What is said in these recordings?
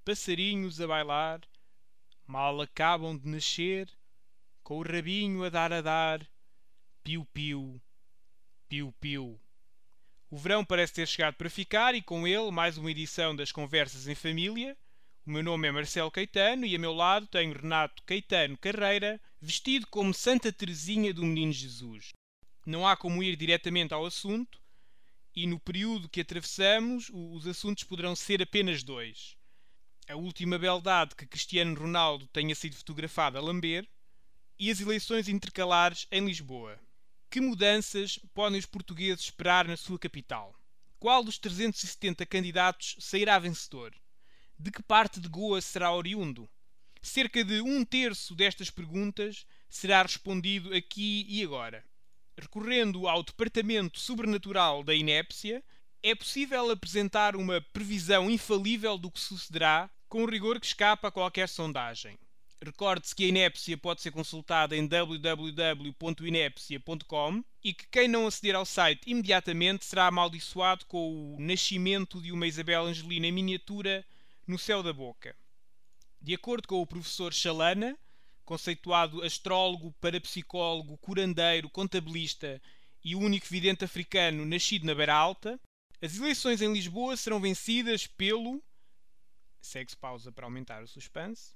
passarinhos a bailar, mal acabam de nascer, com o rabinho a dar, piu-piu, piu-piu. O verão parece ter chegado para ficar e com ele mais uma edição das Conversas em Família. O meu nome é Marcelo Caetano e a meu lado tenho Renato Caetano Carreira, vestido como Santa Teresinha do Menino Jesus. Não há como ir diretamente ao assunto e no período que atravessamos os assuntos poderão ser apenas dois. A última beldade que Cristiano Ronaldo tenha sido fotografado a lamber e as eleições intercalares em Lisboa. Que mudanças podem os portugueses esperar na sua capital? Qual dos 370 candidatos sairá vencedor? De que parte de Goa será oriundo? Cerca de 1/3 destas perguntas será respondido aqui e agora. Recorrendo ao Departamento Sobrenatural da Inépcia, é possível apresentar uma previsão infalível do que sucederá com um rigor que escapa a qualquer sondagem. Recorde-se que a inépcia pode ser consultada em www.inepcia.com e que quem não aceder ao site imediatamente será amaldiçoado com o nascimento de uma Isabel Angelina em miniatura no céu da boca. De acordo com o professor Chalana, conceituado astrólogo, parapsicólogo, curandeiro, contabilista e o único vidente africano nascido na Beira Alta, as eleições em Lisboa serão vencidas pelo... Segue-se pausa para aumentar o suspense.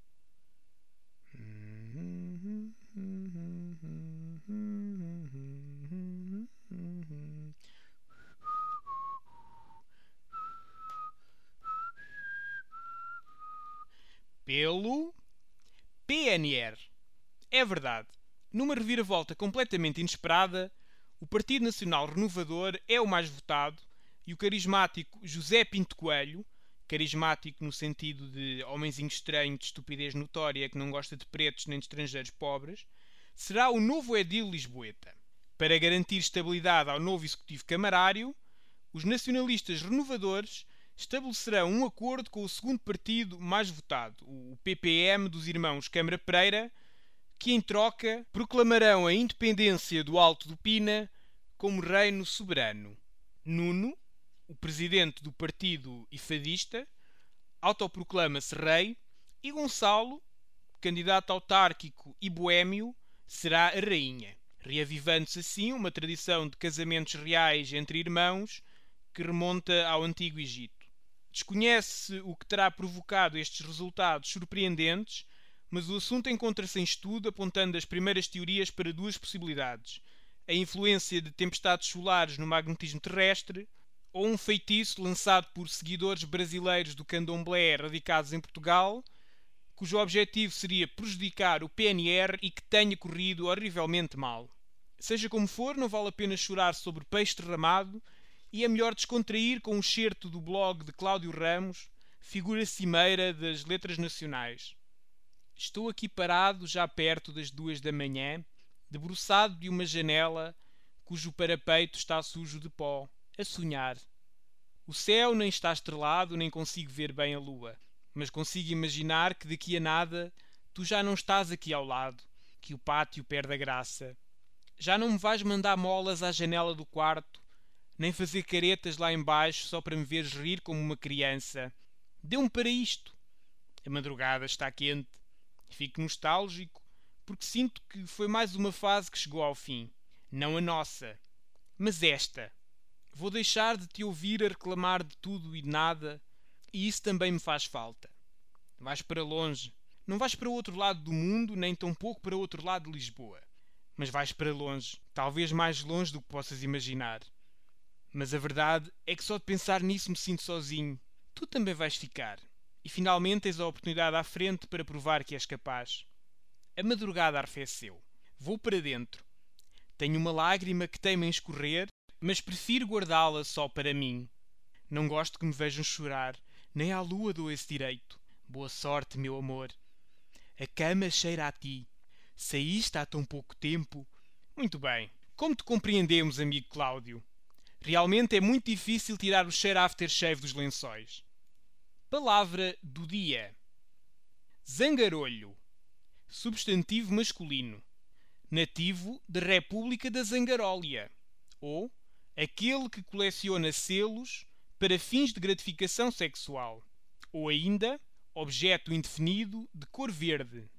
Pelo PNR. É verdade. Numa reviravolta completamente inesperada, o Partido Nacional Renovador é o mais votado e o carismático José Pinto Coelho, carismático no sentido de homenzinho estranho de estupidez notória que não gosta de pretos nem de estrangeiros pobres, será o novo edil lisboeta. Para garantir estabilidade ao novo executivo camarário, os nacionalistas renovadores estabelecerão um acordo com o segundo partido mais votado, o PPM dos irmãos Câmara Pereira, que em troca proclamarão a independência do Alto do Pina como reino soberano. Nuno, o presidente do partido ifadista, autoproclama-se rei e Gonçalo, candidato autárquico e boémio, será a rainha, reavivando-se assim uma tradição de casamentos reais entre irmãos que remonta ao Antigo Egito. Desconhece-se o que terá provocado estes resultados surpreendentes, mas o assunto encontra-se em estudo, apontando as primeiras teorias para duas possibilidades: a influência de tempestades solares no magnetismo terrestre ou um feitiço lançado por seguidores brasileiros do candomblé radicados em Portugal, cujo objetivo seria prejudicar o PNR e que tenha corrido horrivelmente mal. Seja como for, não vale a pena chorar sobre peixe derramado e é melhor descontrair com um excerto do blog de Cláudio Ramos, figura cimeira das letras nacionais. Estou aqui parado já perto das 2 da manhã, debruçado de uma janela cujo parapeito está sujo de pó, a sonhar. O céu nem está estrelado, nem consigo ver bem a lua, mas consigo imaginar que daqui a nada tu já não estás aqui ao lado, que o pátio perde a graça. Já não me vais mandar molas à janela do quarto, nem fazer caretas lá embaixo só para me veres rir como uma criança. Deu-me para isto. A madrugada está quente. Fico nostálgico, porque sinto que foi mais uma fase que chegou ao fim. Não a nossa, mas esta. Vou deixar de te ouvir a reclamar de tudo e de nada, e isso também me faz falta. Vais para longe. Não vais para o outro lado do mundo, nem tampouco para o outro lado de Lisboa. Mas vais para longe, talvez mais longe do que possas imaginar. Mas a verdade é que só de pensar nisso me sinto sozinho. Tu também vais ficar. E finalmente tens a oportunidade à frente para provar que és capaz. A madrugada arrefeceu. Vou para dentro. Tenho uma lágrima que teima em escorrer, mas prefiro guardá-la só para mim. Não gosto que me vejam chorar, nem à lua dou esse direito. Boa sorte, meu amor. A cama cheira a ti. Saíste há tão pouco tempo. Muito bem. Como te compreendemos, amigo Cláudio? Realmente é muito difícil tirar o cheiro aftershave dos lençóis. Palavra do dia. Zangarolho. Substantivo masculino. Nativo da República da Zangarólia. Ou aquele que coleciona selos para fins de gratificação sexual. ou ainda objeto indefinido de cor verde.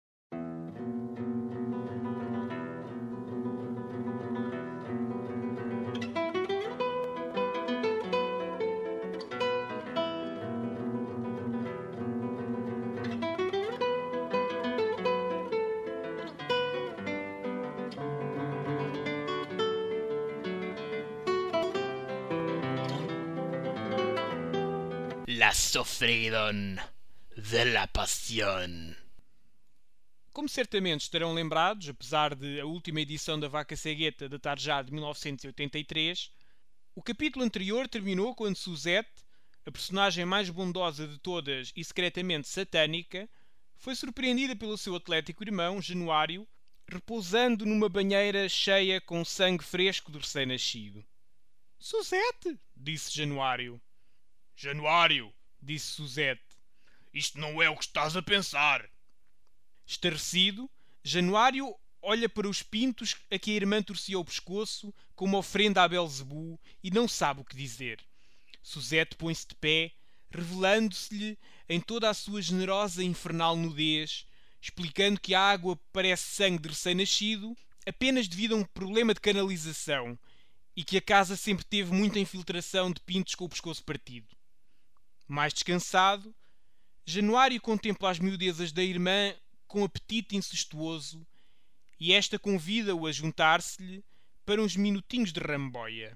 La sofrieron de la pasión. Como certamente estarão lembrados, apesar de a última edição da Vaca Cegueta datar já de 1983, o capítulo anterior terminou quando Suzette, a personagem mais bondosa de todas e secretamente satânica, foi surpreendida pelo seu atlético irmão, Januário, repousando numa banheira cheia com sangue fresco do recém-nascido. Suzette, disse Januário. Januário, disse Suzette. Isto não é o que estás a pensar. Estarrecido, Januário olha para os pintos a que a irmã torcia o pescoço como ofrenda a Belzebu e não sabe o que dizer. Suzette põe-se de pé, revelando-se-lhe em toda a sua generosa e infernal nudez, explicando que a água parece sangue de recém-nascido apenas devido a um problema de canalização e que a casa sempre teve muita infiltração de pintos com o pescoço partido. Mais descansado, Januário contempla as miudezas da irmã com apetite incestuoso e esta convida-o a juntar-se-lhe para uns minutinhos de ramboia.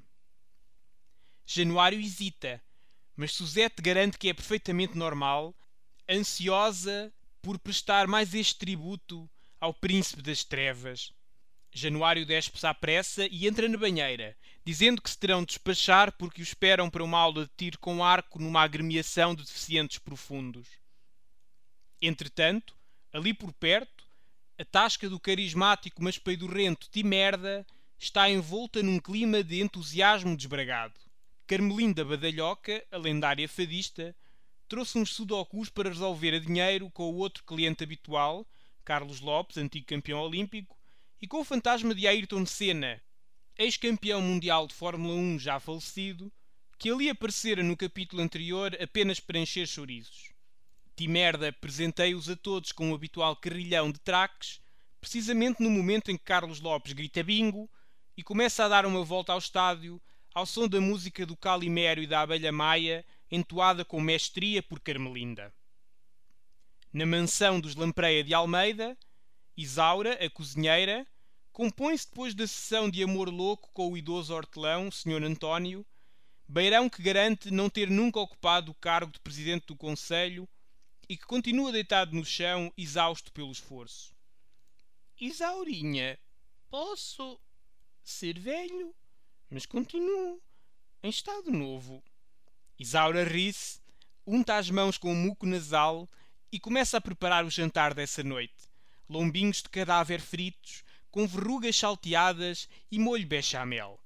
Januário hesita, mas Suzette garante que é perfeitamente normal, ansiosa por prestar mais este tributo ao príncipe das trevas. Januário despe-se à pressa e entra na banheira, dizendo que se terão de despachar porque o esperam para uma aula de tiro com arco numa agremiação de deficientes profundos. Entretanto, ali por perto, a tasca do carismático mas peidorrento Timerda está envolta num clima de entusiasmo desbragado. Carmelinda Badalhoca, a lendária fadista, trouxe uns sudokus para resolver a dinheiro com o outro cliente habitual, Carlos Lopes, antigo campeão olímpico, e com o fantasma de Ayrton Senna, ex-campeão mundial de Fórmula 1 já falecido, que ali aparecera no capítulo anterior apenas para encher chouriços. Timerda presenteia-os a todos com o habitual carrilhão de traques, precisamente no momento em que Carlos Lopes grita bingo e começa a dar uma volta ao estádio ao som da música do Calimério e da Abelha Maia, entoada com mestria por Carmelinda. Na mansão dos Lampreia de Almeida, Isaura, a cozinheira, compõe-se depois da sessão de amor louco com o idoso hortelão, Sr. António, beirão que garante não ter nunca ocupado o cargo de presidente do conselho e que continua deitado no chão, exausto pelo esforço. Isaurinha, posso ser velho, mas continuo em estado novo. Isaura ri-se, unta as mãos com um muco nasal e começa a preparar o jantar dessa noite. Lombinhos de cadáver fritos, com verrugas salteadas e molho bechamel.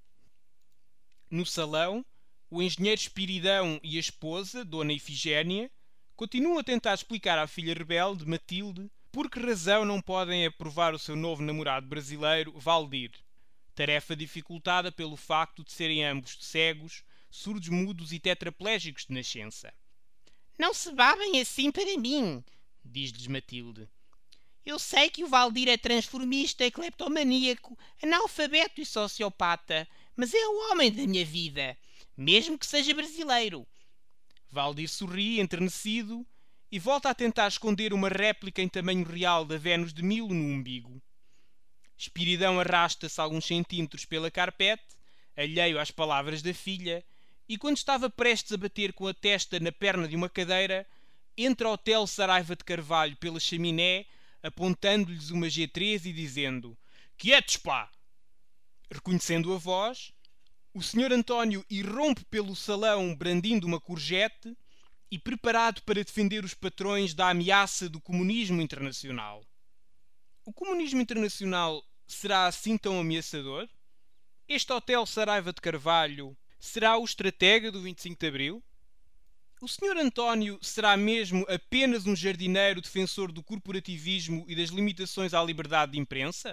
No salão, o engenheiro Espiridão e a esposa, Dona Ifigénia, continuam a tentar explicar à filha rebelde, Matilde, por que razão não podem aprovar o seu novo namorado brasileiro, Valdir. Tarefa dificultada pelo facto de serem ambos cegos, surdos mudos e tetraplégicos de nascença. Não se babem assim para mim, diz-lhes Matilde. Eu sei que o Valdir é transformista, cleptomaníaco, analfabeto e sociopata, mas é o homem da minha vida, mesmo que seja brasileiro. Valdir sorri, enternecido, e volta a tentar esconder uma réplica em tamanho real da Vênus de Milo no umbigo. Espiridão arrasta-se alguns centímetros pela carpete, alheio às palavras da filha, e quando estava prestes a bater com a testa na perna de uma cadeira, entra o Hotel Saraiva de Carvalho pela chaminé, apontando-lhes uma G3 e dizendo: "Quietos, pá!" Reconhecendo a voz, o Sr. António irrompe pelo salão brandindo uma courgette e preparado para defender os patrões da ameaça do comunismo internacional. O comunismo internacional será assim tão ameaçador? Este Hotel Saraiva de Carvalho será o estratega do 25 de Abril? O Sr. António será mesmo apenas um jardineiro defensor do corporativismo e das limitações à liberdade de imprensa?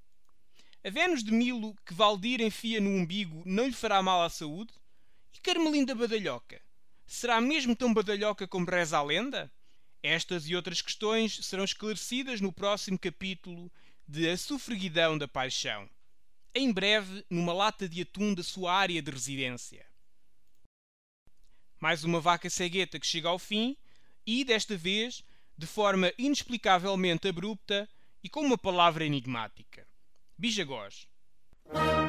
A Vênus de Milo que Valdir enfia no umbigo não lhe fará mal à saúde? E Carmelinda Badalhoca? Será mesmo tão badalhoca como reza a lenda? Estas e outras questões serão esclarecidas no próximo capítulo de A Sofreguidão da Paixão. Em breve, numa lata de atum da sua área de residência. Mais uma vaca cegueta que chega ao fim e, desta vez, de forma inexplicavelmente abrupta e com uma palavra enigmática. Bijagós.